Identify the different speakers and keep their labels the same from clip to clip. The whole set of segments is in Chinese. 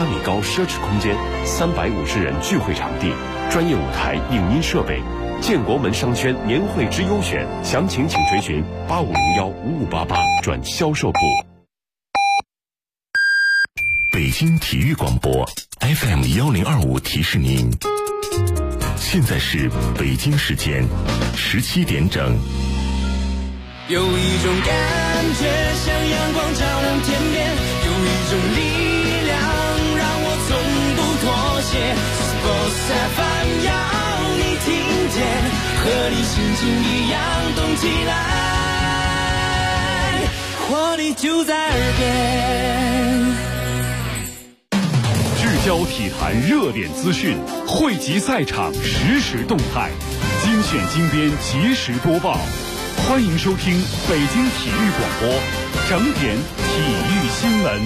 Speaker 1: 8米高奢侈空间，350人聚会场地，专业舞台、影音设备，建国门商圈年会之优选，详情请垂询8501-5588转销售部。
Speaker 2: 北京体育广播 FM 1025提示您，现在是北京时间17点整。
Speaker 3: 有一种感觉像阳光照亮天边，有一种力量让我从不妥协。Sports FM 要你听见，和你心情一样动起来，活力就在耳边。
Speaker 4: 聚焦体坛热点资讯，汇集赛场实时动态，精选精编及时播报。欢迎收听北京体育广播整点体育新闻。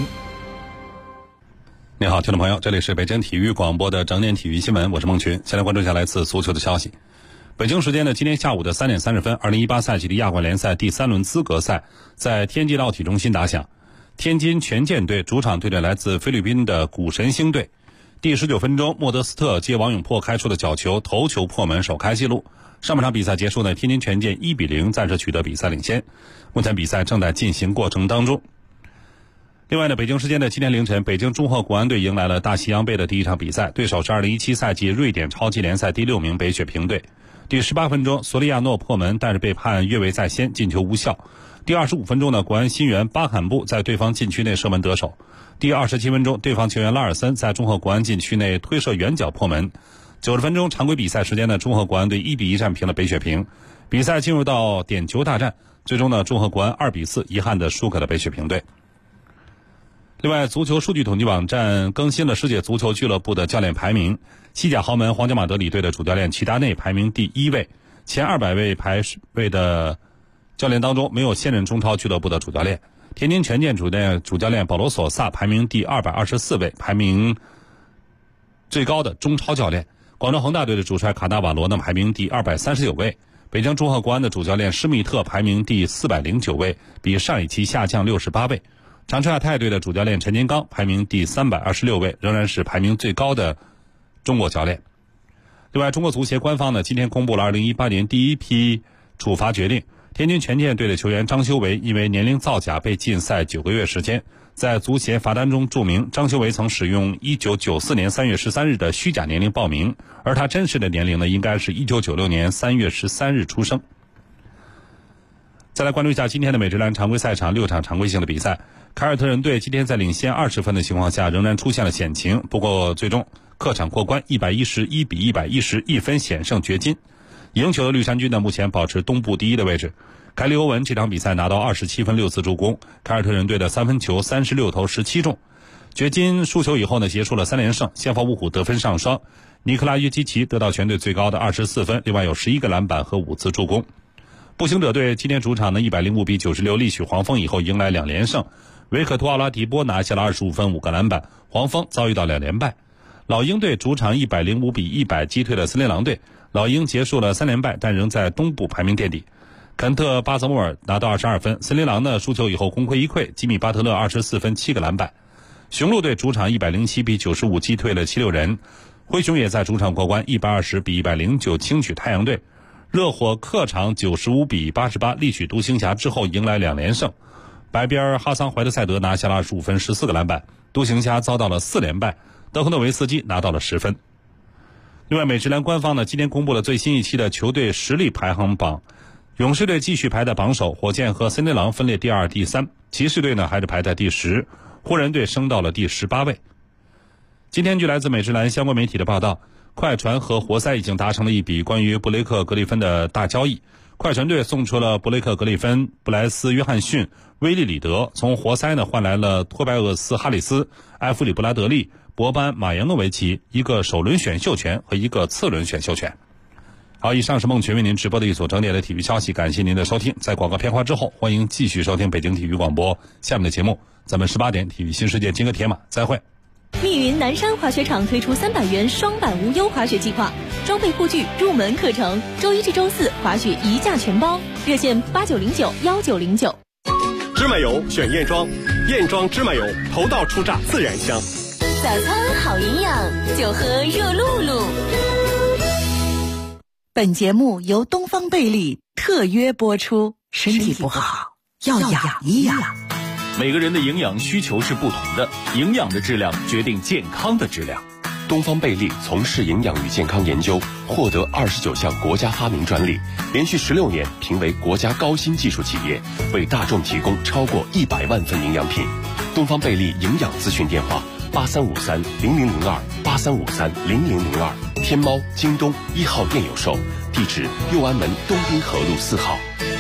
Speaker 5: 你好，听众朋友，这里是北京体育广播的整点体育新闻，我是孟群。先来关注一下来自足球的消息。北京时间的今天下午的3点30分，2018赛季的亚冠联赛第3轮资格赛在天津奥体中心打响。天津权健队主场对阵来自菲律宾的古神星队。第19分钟，莫德斯特接王永珀开出的角球头球破门，首开纪录。上半场比赛结束呢，天津权健1比0暂时取得比赛领先。目前比赛正在进行过程当中。另外呢，北京时间的今天凌晨，北京中赫国安队迎来了大西洋杯的第一场比赛，对手是2017赛季瑞典超级联赛第6名北雪平队。第18分钟，索利亚诺破门，但是被判越位在先，进球无效。第25分钟呢，国安新援巴坎布在对方禁区内射门得手。第27分钟，对方球员拉尔森在中赫国安禁区内推射远角破门。90分钟常规比赛时间呢，中赫国安队1比1战平了北雪平。比赛进入到点球大战，最终呢，中赫国安2比4遗憾的输给了北雪平队。另外，足球数据统计网站更新了世界足球俱乐部的教练排名。西甲豪门皇家马德里队的主教练齐达内排名第1位，前200位排位的教练当中没有现任中超俱乐部的主教练。天津权健主教练保罗索萨排名第224位，排名最高的中超教练。广州恒大队的主帅卡纳瓦罗呢排名第239位。北京中赫国安的主教练施密特排名第409位，比上一期下降68位。长春亚泰队的主教练陈金刚排名第326位，仍然是排名最高的中国教练。另外，中国足协官方呢今天公布了2018年第一批处罚决定。天津权健队的球员张修为因为年龄造假被禁赛9个月时间。在足协罚单中注明，张修为曾使用1994年3月13日的虚假年龄报名，而他真实的年龄呢应该是1996年3月13日出生。再来关注一下今天的美职篮常规赛场6场常规性的比赛。凯尔特人队今天在领先20分的情况下仍然出现了险情，不过最终客场过关111比110，一分险胜掘金。赢球的绿衫军呢目前保持东部第一的位置。凯利欧文这场比赛拿到27分6次助攻，凯尔特人队的三分球36投17中。掘金输球以后呢结束了3连胜，先发五虎得分上双，尼克拉约基奇得到全队最高的24分，另外有11个篮板和5次助攻。步行者队今天主场呢105比96力取黄蜂以后迎来2连胜，维克托奥拉迪波拿下了25分5个篮板，黄蜂遭遇到2连败。老鹰队主场105比100击退了森林狼队，老鹰结束了3连败，但仍在东部排名垫底。肯特巴泽莫尔拿到22分，森林狼呢输球以后功亏一篑，吉米巴特勒24分7个篮板。雄鹿队主场107比95击退了76人，灰熊也在主场过关120比109轻取太阳队。热火客场95比88力取独行侠之后迎来2连胜，白边哈桑怀特塞德拿下了25分14个篮板，独行侠遭到了4连败，德克诺维斯基拿到了10分。另外，美职篮官方呢今天公布了最新一期的球队实力排行榜，勇士队继续排在榜首，火箭和森林狼分列第2、第3，骑士队呢还是排在第10，湖人队升到了第18位。今天据来自美职篮相关媒体的报道，快船和活塞已经达成了一笔关于布雷克·格里芬的大交易。快船队送出了布雷克·格里芬、布莱斯·约翰逊、威利·里德，从活塞呢换来了托拜厄斯·哈里斯、埃弗里·布拉德利、博班·马扬诺维奇，一个首轮选秀权和一个次轮选秀权。好，以上是孟群为您直播的一组整点的体育消息，感谢您的收听。在广告片花之后，欢迎继续收听北京体育广播下面的节目，咱们18点体育新世界金戈铁马再会。
Speaker 6: 密云南山滑雪场推出300元双板无忧滑雪计划，装备护具、入门课程，周一至周四滑雪一价全包，热线89091909。
Speaker 7: 芝麻油选燕庄，燕庄芝麻油头道出榨自然香。
Speaker 6: 早餐好营养，就喝热露露。
Speaker 7: 本节目由东方贝利特约播出，身体不好要养一养。
Speaker 1: 每个人的营养需求是不同的，营养的质量决定健康的质量。东方贝利从事营养与健康研究，获得29项国家发明专利，连续16年评为国家高新技术企业，为大众提供超过100万份营养品。东方贝利营养咨询电话83530002，83530002，天猫、京东1号店有售，地址右安门东滨河路4号。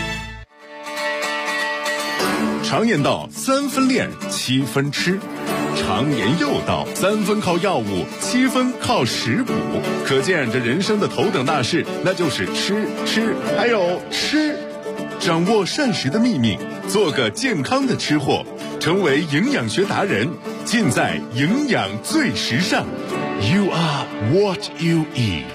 Speaker 8: 常言道3分练7分吃，常言又道3分靠药物7分靠食补，可见这人生的头等大事那就是吃还有吃。掌握膳食的秘密，做个健康的吃货，成为营养学达人，尽在营养最时尚。 You are what you eat。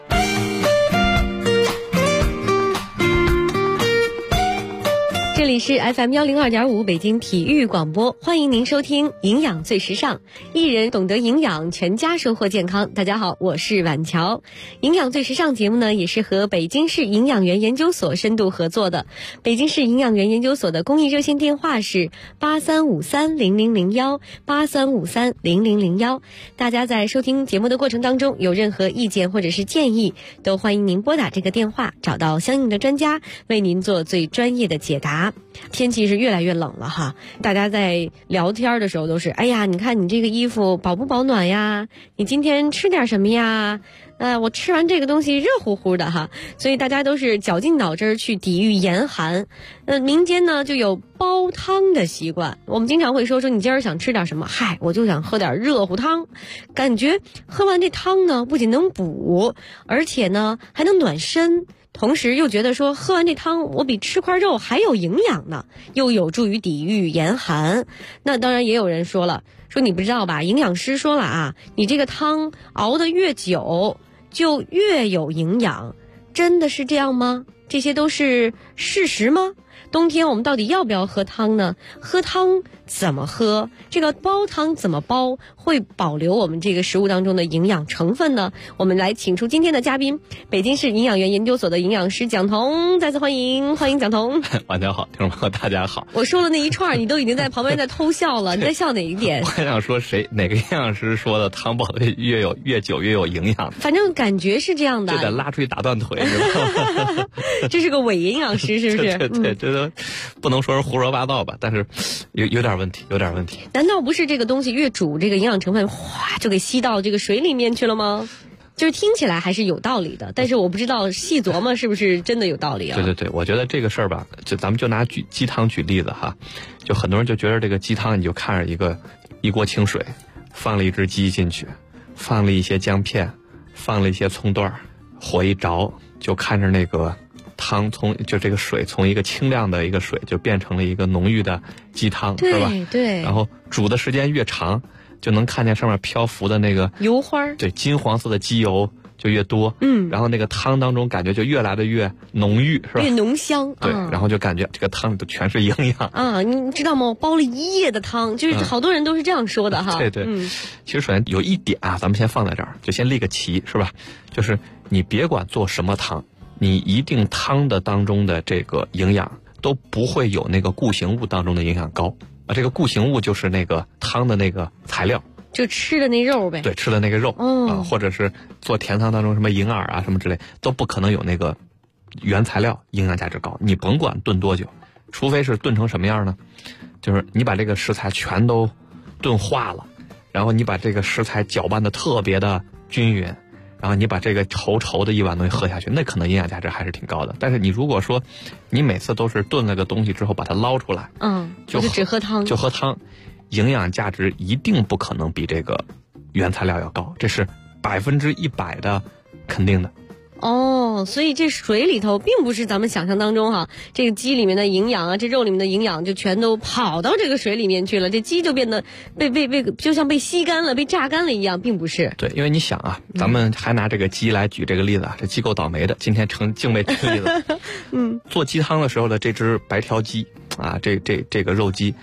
Speaker 9: 这里是 FM 102.5北京体育广播，欢迎您收听营养最时尚，一人懂得营养，全家收获健康。大家好，我是婉乔。营养最时尚节目呢，也是和北京市营养园研究所深度合作的。北京市营养园研究所的公益热线电话是83530001，83530001。大家在收听节目的过程当中，有任何意见或者是建议，都欢迎您拨打这个电话，找到相应的专家，为您做最专业的解答。天气是越来越冷了哈，大家在聊天的时候都是，哎呀，你看你这个衣服保不保暖呀？你今天吃点什么呀？我吃完这个东西热乎乎的哈，所以大家都是绞尽脑汁去抵御严寒。民间呢就有煲汤的习惯，我们经常会说你今儿想吃点什么？嗨，我就想喝点热乎汤，感觉喝完这汤呢，不仅能补，而且呢还能暖身。同时又觉得说喝完这汤我比吃块肉还有营养呢，又有助于抵御严寒。那当然也有人说了，说你不知道吧，营养师说了啊，你这个汤熬得越久就越有营养。真的是这样吗？这些都是事实吗？冬天我们到底要不要喝汤呢？喝汤怎么喝？这个煲汤怎么煲会保留我们这个食物当中的营养成分呢？我们来请出今天的嘉宾，北京市营养园研究所的营养师蒋彤，再次欢迎蒋彤。
Speaker 10: 晚上好，听众朋友大家好。
Speaker 9: 我说的那一串你都已经在旁边在偷笑了，你在笑哪一点？
Speaker 10: 我还想说哪个营养师说的汤煲的越久越有营养？
Speaker 9: 反正感觉是这样的，
Speaker 10: 就得拉出去打断腿，是吧？
Speaker 9: 这是个伪营养师，是不是？
Speaker 10: 对，这都不能说是胡说八道吧，但是有点问题。
Speaker 9: 难道不是这个东西越煮，这个营养成分哗就给吸到这个水里面去了吗？就是听起来还是有道理的，但是我不知道细琢磨是不是真的有道理啊？
Speaker 10: 对，我觉得这个事儿吧，咱们就拿鸡汤举例子哈，就很多人就觉得这个鸡汤，你就看着一锅清水，放了一只鸡进去，放了一些姜片，放了一些葱段，火一着，就看着那个汤就这个水从一个清亮的一个水就变成了一个浓郁的鸡汤，是吧？
Speaker 9: 对。
Speaker 10: 然后煮的时间越长，就能看见上面漂浮的那个
Speaker 9: 油花，对，
Speaker 10: 金黄色的鸡油就越多。然后那个汤当中感觉就越来的越浓郁，是吧？
Speaker 9: 越浓香。
Speaker 10: 对，然后就感觉这个汤里都全是营养
Speaker 9: 啊！你知道吗？我煲了1夜的汤，就是好多人都是这样说的哈。
Speaker 10: 对。其实首先有一点啊，咱们先放在这儿，就先立个旗，是吧？就是你别管做什么汤，你一定汤的当中的这个营养都不会有那个固形物当中的营养高啊。这个固形物就是那个汤的那个材料，
Speaker 9: 就吃的那肉呗。
Speaker 10: 对，吃的那个肉啊，或者是做甜汤当中什么银耳啊什么之类，都不可能有那个原材料营养价值高。你甭管炖多久，除非是炖成什么样呢？就是你把这个食材全都炖化了，然后你把这个食材搅拌的特别的均匀，然后你把这个稠的一碗东西喝下去，那可能营养价值还是挺高的。但是你如果说你每次都是炖了个东西之后把它捞出来，就
Speaker 9: 只喝汤，
Speaker 10: 营养价值一定不可能比这个原材料要高，这是100%的肯定的。
Speaker 9: 所以这水里头并不是咱们想象当中哈，这个鸡里面的营养啊，这肉里面的营养就全都跑到这个水里面去了，这鸡就变得被就像被吸干了、被榨干了一样，并不是。
Speaker 10: 对，因为你想啊，咱们还拿这个鸡来举这个例子啊，这鸡够倒霉的，今天竟被举例子。做鸡汤的时候的这只白条鸡啊，这个肉鸡，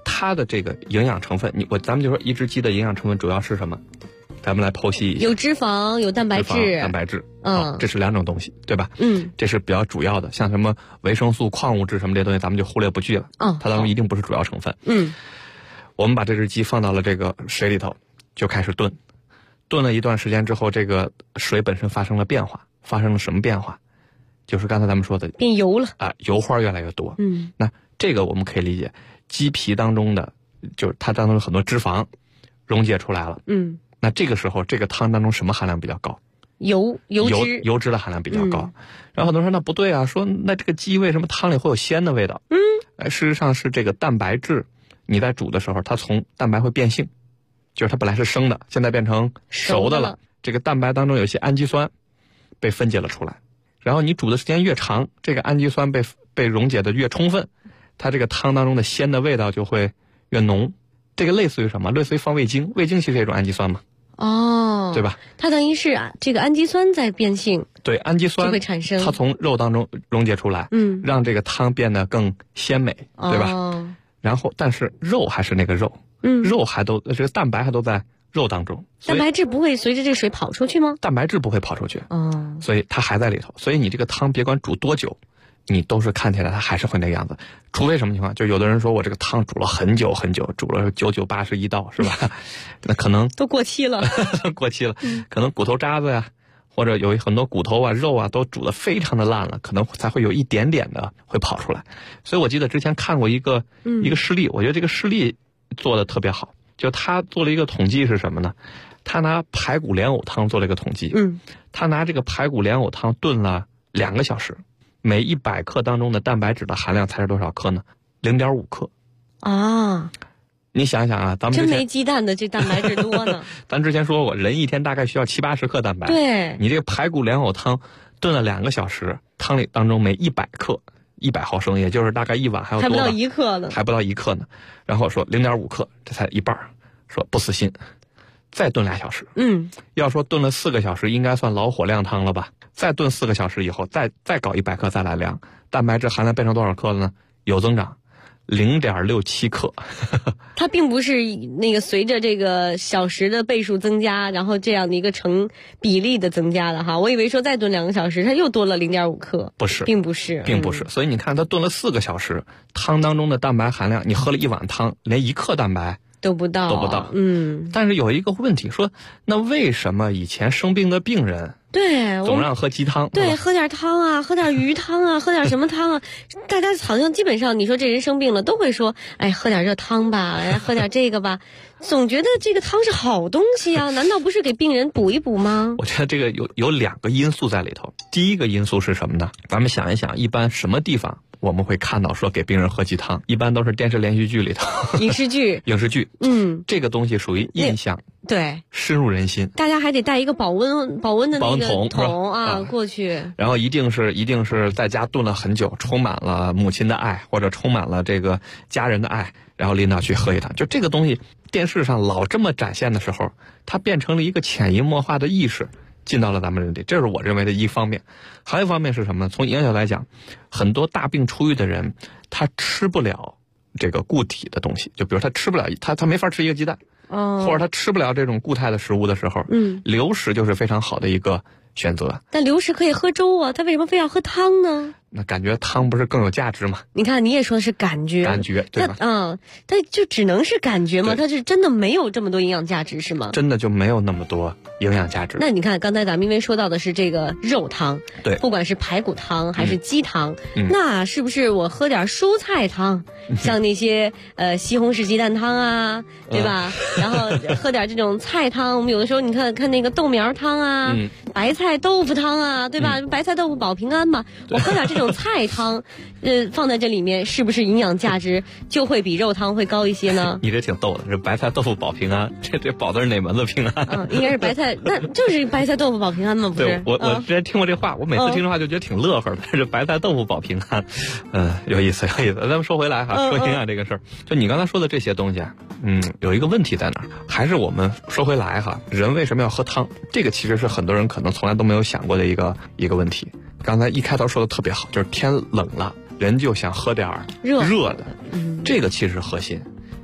Speaker 10: 它的这个营养成分，咱们就说一只鸡的营养成分主要是什么？咱们来剖析一下。
Speaker 9: 有脂肪，有蛋白质。
Speaker 10: 蛋白质，这是2种东西，对吧？这是比较主要的。像什么维生素、矿物质什么这些东西，咱们就忽略不计了。它当中一定不是主要成分。我们把这只鸡放到了这个水里头，就开始炖。炖了一段时间之后，这个水本身发生了变化。发生了什么变化？就是刚才咱们说的
Speaker 9: 变油了
Speaker 10: 啊，油花越来越多。那这个我们可以理解，鸡皮当中的就是它当中有很多脂肪溶解出来了。那这个时候这个汤当中什么含量比较高？油脂的含量比较高。然后很多人说那不对啊，说那这个鸡为什么汤里会有鲜的味道？事实上是这个蛋白质你在煮的时候，它从蛋白会变性，就是它本来是生的，现在变成熟的了。这个蛋白当中有一些氨基酸被分解了出来，然后你煮的时间越长，这个氨基酸被溶解的越充分，它这个汤当中的鲜的味道就会越浓。这个类似于什么？类似于放味精，味精其实是一种氨基酸嘛。对吧？它
Speaker 9: 等于是这个氨基酸在变性。
Speaker 10: 对，氨基酸
Speaker 9: 就会产生，
Speaker 10: 它从肉当中溶解出来，让这个汤变得更鲜美，对吧？然后，但是肉还是那个肉，肉还都这个蛋白还都在肉当中。
Speaker 9: 蛋白质不会随着这水跑出去吗？
Speaker 10: 蛋白质不会跑出去，所以它还在里头。所以你这个汤别管煮多久，你都是看起来它还是会那个样子。除非什么情况，就有的人说我这个汤煮了很久很久，煮了9981道，是吧？那可能
Speaker 9: 都过期了，
Speaker 10: 过期了，可能骨头渣子呀，或者有很多骨头啊、肉啊都煮得非常的烂了，可能才会有一点点的会跑出来。所以我记得之前看过一个事例，我觉得这个事例做的特别好。就他做了一个统计是什么呢？他拿排骨莲藕汤做了一个统计。他拿这个排骨莲藕汤炖了2个小时，每100克当中的蛋白质的含量才是多少克呢？0.5克。你想想啊，咱们
Speaker 9: 真没鸡蛋的这蛋白质多呢。
Speaker 10: 咱之前说过，人一天大概需要70-80克蛋白。
Speaker 9: 对，
Speaker 10: 你这个排骨莲藕汤炖了2个小时，汤里当中每100克100毫升，也就是大概1碗还要多，
Speaker 9: 还不到1克呢，
Speaker 10: 还不到1克呢。然后说0.5克，这才一半，说不死心，再炖2小时。要说炖了4个小时，应该算老火靓汤了吧？再炖4个小时以后，再搞100克，再来量，蛋白质含量变成多少克了呢？有增长。0.67克，
Speaker 9: 它并不是那个随着这个小时的倍数增加，然后这样的一个成比例的增加的哈。我以为说再炖2个小时，它又多了0.5克，
Speaker 10: 不是，
Speaker 9: 并不是。
Speaker 10: 所以你看，它炖了4个小时，汤当中的蛋白含量，你喝了1碗汤，连1克蛋白
Speaker 9: 都不到。
Speaker 10: 但是有一个问题，说那为什么以前生病的病人？
Speaker 9: 对，
Speaker 10: 总让喝鸡汤。
Speaker 9: 对，喝点汤啊，喝点鱼汤啊，喝点什么汤啊？大家好像基本上，你说这人生病了，都会说，哎，喝点热汤吧，来喝点这个吧。总觉得这个汤是好东西啊，难道不是给病人补一补吗？
Speaker 10: 我觉得这个有2个因素在里头。第一个因素是什么呢？咱们想一想，一般什么地方我们会看到说给病人喝鸡汤？一般都是电视连续剧里头，
Speaker 9: 影视剧，
Speaker 10: 这个东西属于印象。
Speaker 9: 对，
Speaker 10: 深入人心。
Speaker 9: 大家还得带一个保温的那个桶啊过去。
Speaker 10: 然后一定是在家炖了很久，充满了母亲的爱，或者充满了这个家人的爱，然后领导去喝一汤。就这个东西，电视上老这么展现的时候，它变成了一个潜移默化的意识，进到了咱们人里。这是我认为的一方面。还有一方面是什么呢？从营养角度来讲，很多大病初愈的人，他吃不了这个固体的东西，就比如他吃不了，他没法吃一个鸡蛋。或者他吃不了这种固态的食物的时候，流食就是非常好的一个选择。
Speaker 9: 但流食可以喝粥啊，他为什么非要喝汤呢？
Speaker 10: 那感觉汤不是更有价值吗？
Speaker 9: 你看，你也说的是感觉，
Speaker 10: 对吧？
Speaker 9: 但就只能是感觉吗？它是真的没有这么多营养价值是吗？
Speaker 10: 真的就没有那么多营养价值。
Speaker 9: 那你看，刚才咱们因为说到的是这个肉汤，
Speaker 10: 对，
Speaker 9: 不管是排骨汤还是鸡汤，那是不是我喝点蔬菜汤，像那些西红柿鸡蛋汤啊，对吧？然后喝点这种菜汤，我们有的时候你看那个豆苗汤啊，白菜豆腐汤啊，对吧？白菜豆腐保平安嘛，我喝点这种菜汤，放在这里面，是不是营养价值就会比肉汤会高一些呢？
Speaker 10: 你这挺逗的，这白菜豆腐保平安，这保的是哪门子平安？
Speaker 9: 应该是白菜，那就是白菜豆腐保平安嘛，不是？
Speaker 10: 对，我之前听过这话，我每次听这话就觉得挺乐呵的。这白菜豆腐保平安，有意思。咱们说回来哈，说营养这个事儿，就你刚才说的这些东西啊，有一个问题在哪儿？还是我们说回来哈，人为什么要喝汤？这个其实是很多人可能从来都没有想过的一个问题。刚才一开头说的特别好，就是天冷了，人就想喝点热的，这个其实是核心。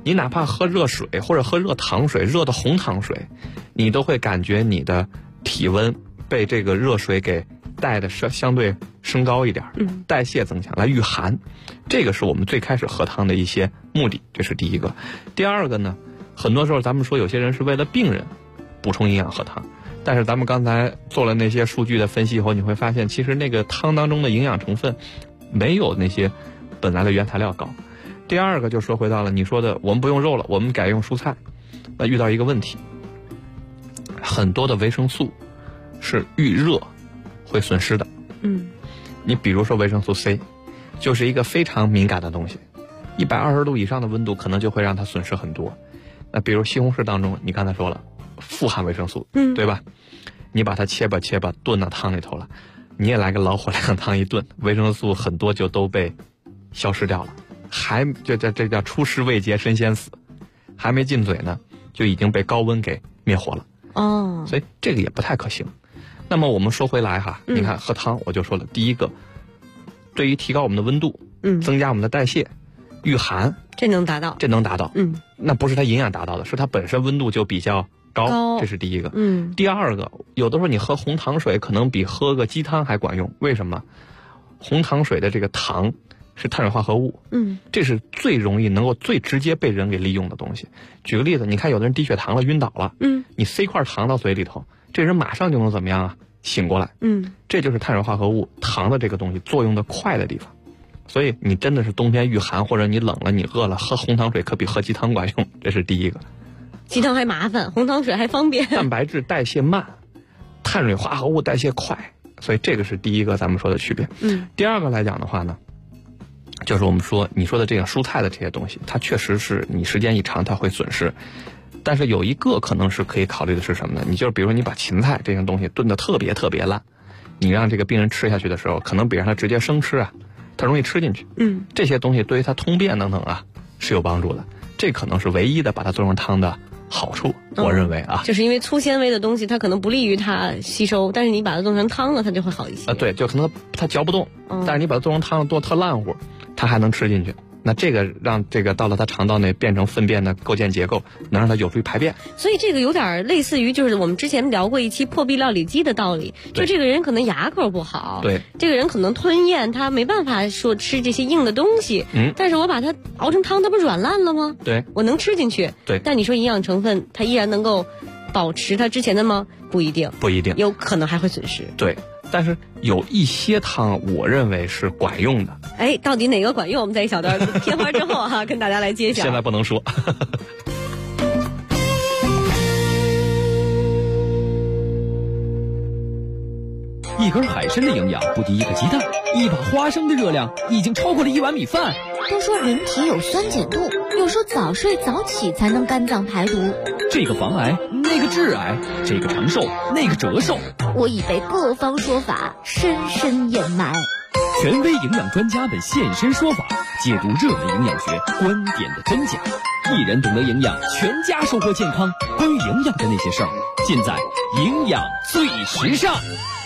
Speaker 10: 你哪怕喝热水或者喝热糖水，热的红糖水，你都会感觉你的体温被这个热水给带的相对升高一点，代谢增强来御寒，这个是我们最开始喝汤的一些目的，这是第一个。第二个呢，很多时候咱们说有些人是为了病人补充营养喝汤，但是咱们刚才做了那些数据的分析以后，你会发现其实那个汤当中的营养成分没有那些本来的原材料高。第二个就说回到了你说的，我们不用肉了，我们改用蔬菜，那遇到一个问题，很多的维生素是遇热会损失的。你比如说维生素 C， 就是一个非常敏感的东西，120度以上的温度可能就会让它损失很多。那比如西红柿当中，你刚才说了富含维生素，对吧？你把它切吧炖到汤里头了，你也来个老火靓汤一炖，维生素很多就都被消失掉了，这叫出师未捷身先死，还没进嘴呢就已经被高温给灭活了。所以这个也不太可行。那么我们说回来哈，你看喝汤我就说了，第一个对于提高我们的温度，增加我们的代谢，御寒，这能达到。那不是它营养达到的，是它本身温度就比较高，这是第一个。第二个，有的时候你喝红糖水可能比喝个鸡汤还管用，为什么？红糖水的这个糖是碳水化合物，这是最容易能够最直接被人给利用的东西。举个例子，你看有的人低血糖了晕倒了，你塞块糖到嘴里头，这人马上就能怎么样啊？醒过来。这就是碳水化合物糖的这个东西作用的快的地方。所以你真的是冬天御寒，或者你冷了你饿了，喝红糖水可比喝鸡汤管用，这是第一个。
Speaker 9: 鸡汤还麻烦，红糖水还方便。
Speaker 10: 蛋白质代谢慢，碳水化合物代谢快，所以这个是第一个咱们说的区别。第二个来讲的话呢，就是我们说你说的这个蔬菜的这些东西，它确实是你时间一长它会损失。但是有一个可能是可以考虑的是什么呢？你就是比如说你把芹菜这些东西炖得特别特别烂，你让这个病人吃下去的时候，可能比让他直接生吃啊，他容易吃进去。这些东西对于他通便等等啊是有帮助的，这可能是唯一的把它做成汤的好处，我认为啊，
Speaker 9: 就是因为粗纤维的东西它可能不利于它吸收，但是你把它做成汤了，它就会好一些。
Speaker 10: 对，就可能它嚼不动，但是你把它做成汤了，做特烂乎，它还能吃进去。那这个让这个到了它肠道内变成粪便的构建结构，能让它有助于排便。
Speaker 9: 所以这个有点类似于就是我们之前聊过一期破壁料理机的道理，就这个人可能牙口不好，
Speaker 10: 对，
Speaker 9: 这个人可能吞咽他没办法说吃这些硬的东西，但是我把它熬成汤，它不软烂了吗？
Speaker 10: 对，
Speaker 9: 我能吃进去。
Speaker 10: 对，
Speaker 9: 但你说营养成分它依然能够保持它之前的吗？不一定，有可能还会损失。
Speaker 10: 对。但是有一些汤我认为是管用的。
Speaker 9: 到底哪个管用？我们在一小段片花之后跟大家来揭晓。
Speaker 10: 现在不能说。
Speaker 11: 一根海参的营养不敌一个鸡蛋，一把花生的热量已经超过了1碗米饭。
Speaker 12: 都说人体有酸碱度，有说早睡早起才能肝脏排毒。
Speaker 11: 这个防癌，那个致癌，这个长寿，那个折寿。
Speaker 12: 我已被各方说法深深掩埋。
Speaker 11: 权威营养专家们现身说法，解读热门营养学观点的真假。一人懂得营养，全家收获健康。关于营养的那些事儿，尽在营养最时尚。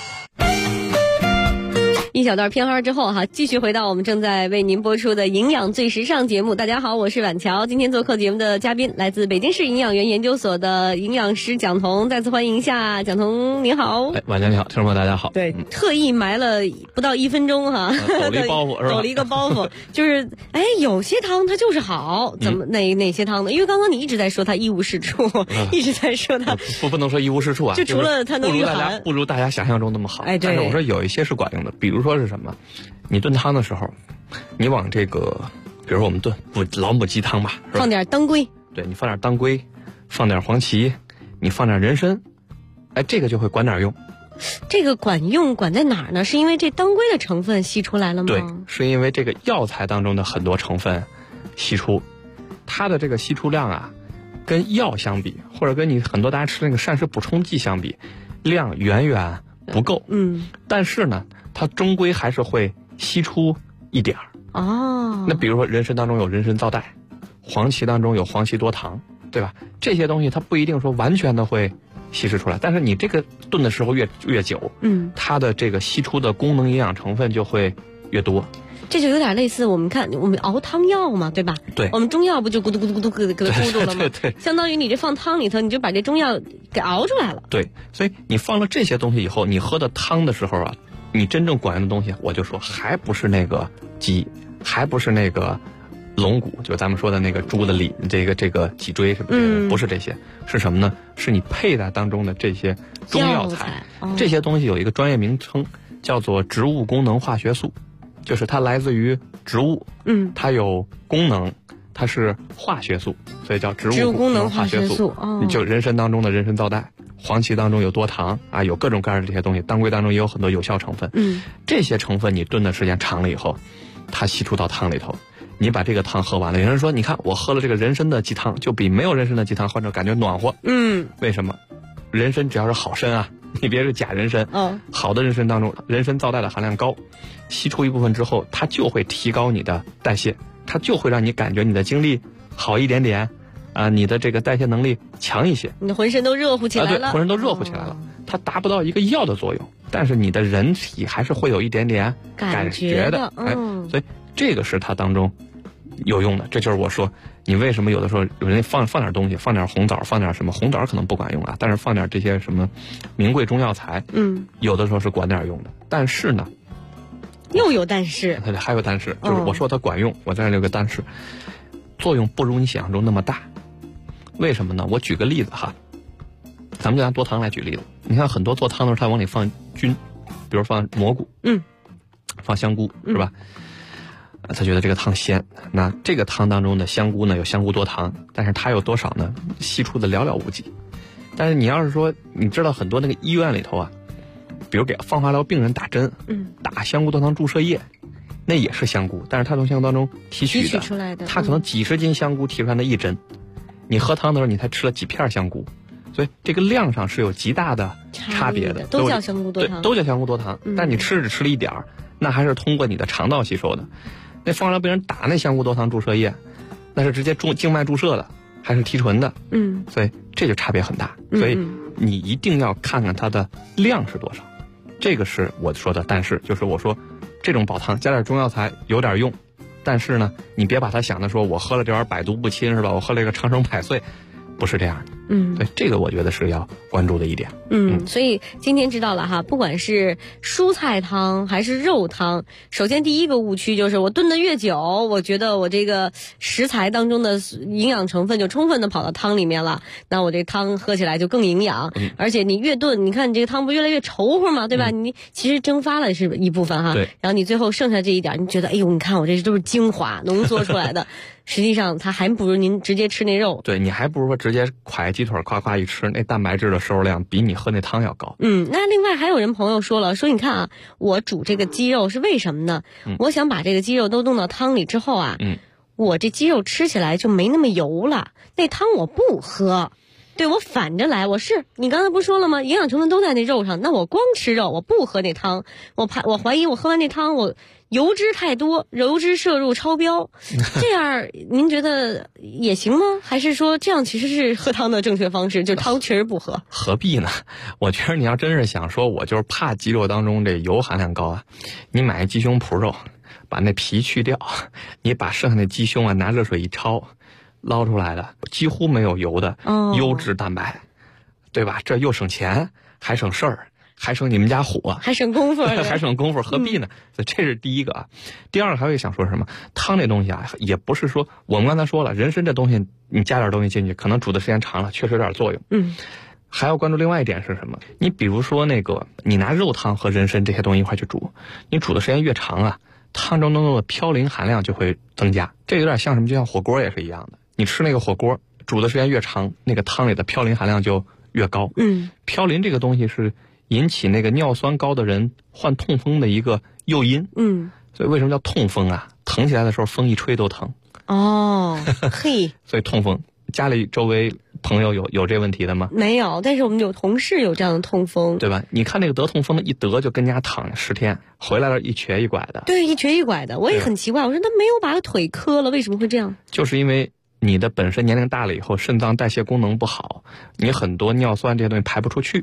Speaker 9: 一小段片花之后继续回到我们正在为您播出的营养最时尚节目。大家好，我是婉乔。今天做客节目的嘉宾来自北京市营养园研究所的营养师蒋彤，再次欢迎一下蒋彤，你好。
Speaker 10: 婉乔你好，听众朋友大家好。
Speaker 9: 对，特意埋了不到1分钟抖了一个包袱，就是有些汤它就是好，怎么哪些汤呢？因为刚刚你一直在说它一无是处，一直在说它
Speaker 10: 不能说一无是处啊，
Speaker 9: 就除了它能御寒，
Speaker 10: 不如大家想象中那么好。
Speaker 9: 对。
Speaker 10: 但是我说有一些是管用的，比如说是什么？你炖汤的时候，你往这个，比如说我们炖老母鸡汤吧，
Speaker 9: 放点当归，
Speaker 10: 对，你放点当归，放点黄芪，你放点人参，这个就会管点用。
Speaker 9: 这个管用管在哪儿呢？是因为这当归的成分析出来了吗？
Speaker 10: 对，是因为这个药材当中的很多成分析出，它的这个析出量啊，跟药相比，或者跟你很多大家吃那个膳食补充剂相比，量远远不够。但是呢，它终归还是会析出一点儿。那比如说人参当中有人参皂苷，黄芪当中有黄芪多糖，对吧？这些东西它不一定说完全的会稀释出来，但是你这个炖的时候越久，它的这个析出的功能营养成分就会越多。
Speaker 9: 这就有点类似我们看我们熬汤药嘛，对吧？
Speaker 10: 对，
Speaker 9: 我们中药不就咕嘟咕嘟咕嘟给它咕嘟了吗？
Speaker 10: 对，
Speaker 9: 相当于你这放汤里头，你就把这中药给熬出来了。
Speaker 10: 对，所以你放了这些东西以后，你喝的汤的时候啊，你真正管用的东西，我就说还不是那个鸡，还不是那个龙骨，就咱们说的那个猪的里这个脊椎什么的，不是这些，是什么呢？是你佩戴当中的这些中药材，这些东西有一个专业名称叫做植物功能化学素，就是它来自于植物，它有功能，它是化学素，所以叫植物功能化学素。就人参当中的人参皂苷，黄芪当中有多糖啊，有各种各样的这些东西，当归当中也有很多有效成分。这些成分你炖的时间长了以后，它吸出到汤里头。你把这个汤喝完了，有人说，你看我喝了这个人参的鸡汤，就比没有人参的鸡汤喝着感觉暖和。为什么？人参只要是好参啊，你别是假人参，好的人参当中，人参皂苷的含量高，吸出一部分之后，它就会提高你的代谢，它就会让你感觉你的精力好一点点，啊，你的这个代谢能力强一些，
Speaker 9: 你的浑身都热乎起来了。
Speaker 10: 对，浑身都热乎起来了。它达不到一个药的作用，但是你的人体还是会有一点点感觉的。所以这个是它当中有用的。这就是我说你为什么有的时候人家放点东西，放点红枣，放点什么，红枣可能不管用啊，但是放点这些什么名贵中药材，有的时候是管点用的。但是呢，
Speaker 9: 又有但是，
Speaker 10: 还有但是，就是我说它管用，我在这有个但是，作用不如你想象中那么大。为什么呢？我举个例子哈，咱们就拿多糖来举例子。你看很多做汤的时候，他往里放菌，比如放蘑菇，放香菇，是吧？他觉得这个汤鲜，那这个汤当中的香菇呢有香菇多糖，但是它有多少呢？吸出的寥寥无几。但是你要是说，你知道很多那个医院里头啊，比如给放化疗病人打针，打香菇多糖注射液，那也是香菇，但是它从香菇当中提取
Speaker 9: 出来的，
Speaker 10: 它可能几十斤香菇提出来那一针，你喝汤的时候你才吃了几片香菇，所以这个量上是有极大的差别的。
Speaker 9: 都叫香菇多糖，
Speaker 10: 对，都叫香菇多糖，但你只吃了一点儿，那还是通过你的肠道吸收的。那放疗病人打那香菇多糖注射液，那是直接静脉注射的，还是提纯的？所以这就差别很大。所以你一定要看看它的量是多少。这个是我说的，但是就是我说这种煲汤加点中药材有点用，但是呢，你别把它想的说我喝了这玩意儿百毒不侵是吧？我喝了一个长生百岁，不是这样的。对，这个我觉得是要关注的一点。
Speaker 9: 所以今天知道了哈，不管是蔬菜汤还是肉汤，首先第一个误区就是我炖的越久，我觉得我这个食材当中的营养成分就充分的跑到汤里面了，那我这汤喝起来就更营养。而且你越炖，你看你这个汤不越来越稠乎嘛，对吧？你其实蒸发了是一部分哈，然后你最后剩下这一点，你觉得哎呦，你看我这都是精华浓缩出来的。实际上它还不如您直接吃那肉。
Speaker 10: 对，你还不如说直接蒯鸡腿夸夸一吃，那蛋白质的摄入量比你喝那汤要高。
Speaker 9: 那另外还有人朋友说了，说你看啊，我煮这个鸡肉是为什么呢？我想把这个鸡肉都弄到汤里之后啊，我这鸡肉吃起来就没那么油了，那汤我不喝。对，我反着来，你刚才不说了吗？营养成分都在那肉上，那我光吃肉，我不喝那汤，我怀疑我喝完那汤我油脂太多，油脂摄入超标，这样您觉得也行吗？还是说这样其实是喝汤的正确方式，就是汤确实不喝？
Speaker 10: 何必呢？我觉得你要真是想说我就是怕鸡肉当中这油含量高啊，你买鸡胸脯肉，把那皮去掉，你把剩下的鸡胸啊拿热水一焯，捞出来的几乎没有油的优质蛋白，对吧？这又省钱还省事儿，还省你们家火，
Speaker 9: 还省功夫
Speaker 10: 还省功夫，何必呢？所以这是第一个啊。第二个还有想说什么，汤这东西啊，也不是说我们刚才说了，人参这东西你加点东西进去，可能煮的时间长了确实有点作用。还要关注另外一点是什么？你比如说那个你拿肉汤和人参这些东西一块去煮，你煮的时间越长啊，汤中的嘌呤含量就会增加。这有点像什么？就像火锅也是一样的，你吃那个火锅煮的时间越长，那个汤里的嘌呤含量就越高。嘌呤这个东西是引起那个尿酸高的人患痛风的一个诱因。所以为什么叫痛风啊？疼起来的时候风一吹都疼。
Speaker 9: 嘿，
Speaker 10: 所以痛风。家里周围朋友有这问题的吗？
Speaker 9: 没有，但是我们有同事有这样的痛风，
Speaker 10: 对吧？你看那个得痛风的，一得就跟家躺10天，回来了一瘸一拐的。
Speaker 9: 对，一瘸一拐的，我也很奇怪，我说他没有把腿磕了，为什么会这样？
Speaker 10: 就是因为你的本身年龄大了以后，肾脏代谢功能不好，你很多尿酸这些东西排不出去，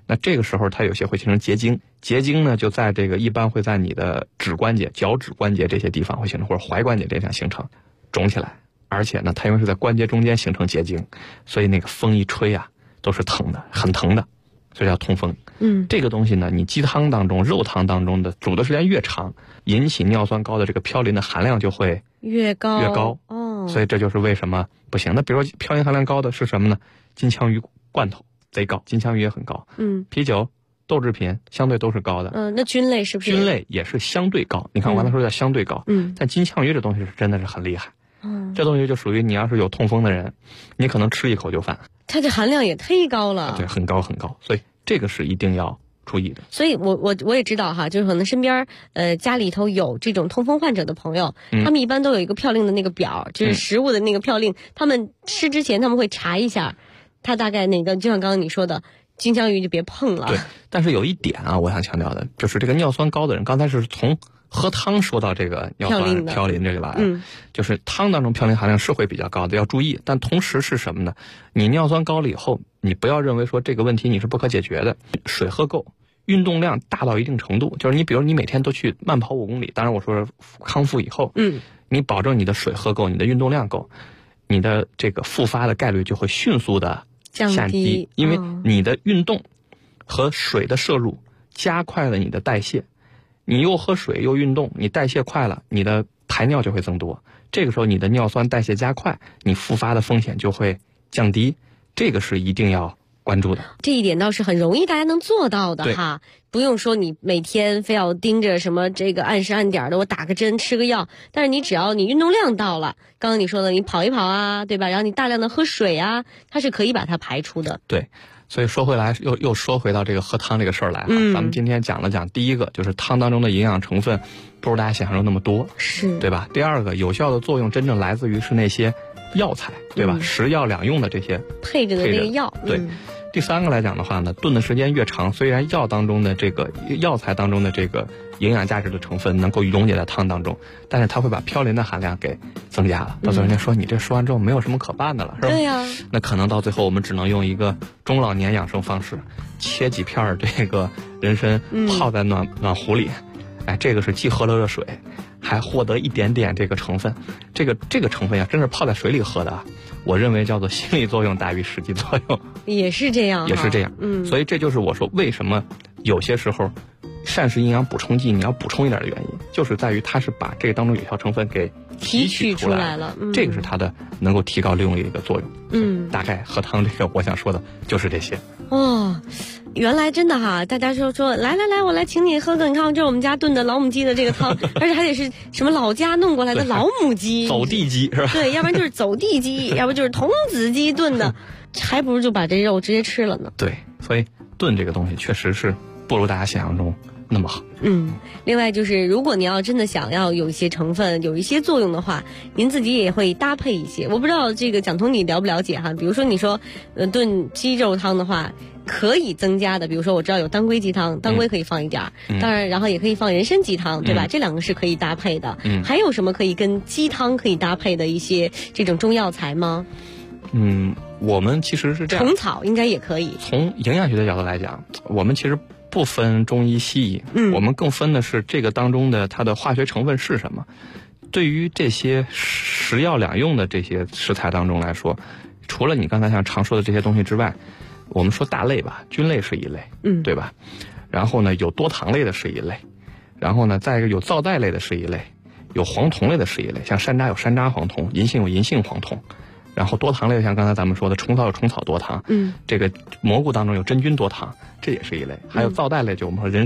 Speaker 10: 那这个时候它有些会形成结晶，结晶呢就在这个一般会在你的指关节、脚趾关节这些地方会形成，或者踝关节这样形成，肿起来。而且呢，它因为是在关节中间形成结晶，所以那个风一吹啊，都是疼的，很疼的，所以叫痛风。这个东西呢，你鸡汤当中、肉汤当中的煮的时间越长，引起尿酸高的这个嘌呤的含量就会越高。所以这就是为什么不行。那比如说嘌呤含量高的是什么呢？金枪鱼罐头贼高，金枪鱼也很高。啤酒、豆制品相对都是高的。
Speaker 9: 那菌类是不是？
Speaker 10: 菌类也是相对高。你看我刚才说叫相对高。但金枪鱼这东西是真的是很厉害。这东西就属于你要是有痛风的人，你可能吃一口就犯。
Speaker 9: 它这含量也忒高了。
Speaker 10: 对，很高很高。所以这个是一定要注意的。
Speaker 9: 所以我也知道哈，就是可能身边家里头有这种痛风患者的朋友，他们一般都有一个嘌呤的那个表，就是食物的那个嘌呤，他们吃之前他们会查一下，它大概哪个，就像刚刚你说的，金枪鱼就别碰了。
Speaker 10: 对，但是有一点啊，我想强调的就是这个尿酸高的人，刚才是从喝汤说到这个尿酸嘌呤这里来，就是汤当中嘌呤含量是会比较高的，要注意。但同时是什么呢？你尿酸高了以后，你不要认为说这个问题你是不可解决的。水喝够，运动量大到一定程度，就是你比如你每天都去慢跑5公里，当然我说康复以后，你保证你的水喝够，你的运动量够，你的这个复发的概率就会迅速的下低，因为你的运动和水的摄入加快了你的代谢。你又喝水又运动，你代谢快了，你的排尿就会增多，这个时候你的尿酸代谢加快，你复发的风险就会降低，这个是一定要关注的。
Speaker 9: 这一点倒是很容易大家能做到的哈，不用说你每天非要盯着什么这个按时按点的，我打个针吃个药，但是你只要你运动量到了，刚刚你说的你跑一跑啊，对吧？然后你大量的喝水啊，它是可以把它排出的。
Speaker 10: 对。所以说回来又说回到这个喝汤这个事儿来哈，咱们今天讲了讲第一个，就是汤当中的营养成分不如大家想象中那么多，
Speaker 9: 是
Speaker 10: 对吧？第二个，有效的作用真正来自于是那些药材，对吧？食药两用的这些
Speaker 9: 配着的这个药。
Speaker 10: 对。第三个来讲的话呢，炖的时间越长，虽然药当中的这个药材当中的这个营养价值的成分能够溶解在汤当中，但是它会把嘌呤的含量给增加了。到时候人家说你这说完之后没有什么可办的了，是吧？
Speaker 9: 对呀。
Speaker 10: 那可能到最后我们只能用一个中老年养生方式，切几片这个人参泡在暖壶里，这个是既喝了热水，还获得一点点这个成分。这个成分呀，真是泡在水里喝的啊。我认为叫做心理作用大于实际作用，
Speaker 9: 也是这样，
Speaker 10: 也是这样。所以这就是我说为什么有些时候膳食营养补充剂你要补充一点的原因，就是在于它是把这个当中有效成分给提取出来了，这个是它的能够提高利用率的一个作用。大概喝汤这个我想说的就是这些。
Speaker 9: 原来真的哈，大家说来，我来请你喝个，你看这是我们家炖的老母鸡的这个汤，而且还得是什么老家弄过来的老母鸡，
Speaker 10: 走地鸡是吧？
Speaker 9: 对，要不然就是走地鸡，要不就是童子鸡炖的，还不如就把这肉直接吃了呢。
Speaker 10: 对，所以炖这个东西确实是不如大家想象中那么好。
Speaker 9: 另外就是如果你要真的想要有一些成分有一些作用的话，您自己也会搭配一些。我不知道这个蒋彤你了不了解哈？比如说你说炖鸡肉汤的话，可以增加的，比如说我知道有当归鸡汤，当归可以放一点当然然后也可以放人参鸡汤，对吧？这两个是可以搭配的。还有什么可以跟鸡汤可以搭配的一些这种中药材吗？
Speaker 10: 我们其实是这样，
Speaker 9: 虫草应该也可以。
Speaker 10: 从营养学的角度来讲，我们其实不分中医西医，我们更分的是这个当中的它的化学成分是什么。对于这些食药两用的这些食材当中来说，除了你刚才像常说的这些东西之外，我们说大类吧，菌类是一类，对吧？然后呢，有多糖类的是一类，然后呢，再一个有皂带类的是一类，有黄酮类的是一类，像山楂有山楂黄酮，银杏有银杏黄酮。然后多糖类像刚才咱们说的虫草有虫草多糖，这个蘑菇当中有真菌多糖，这也是一类。还有皂带类，就我们说人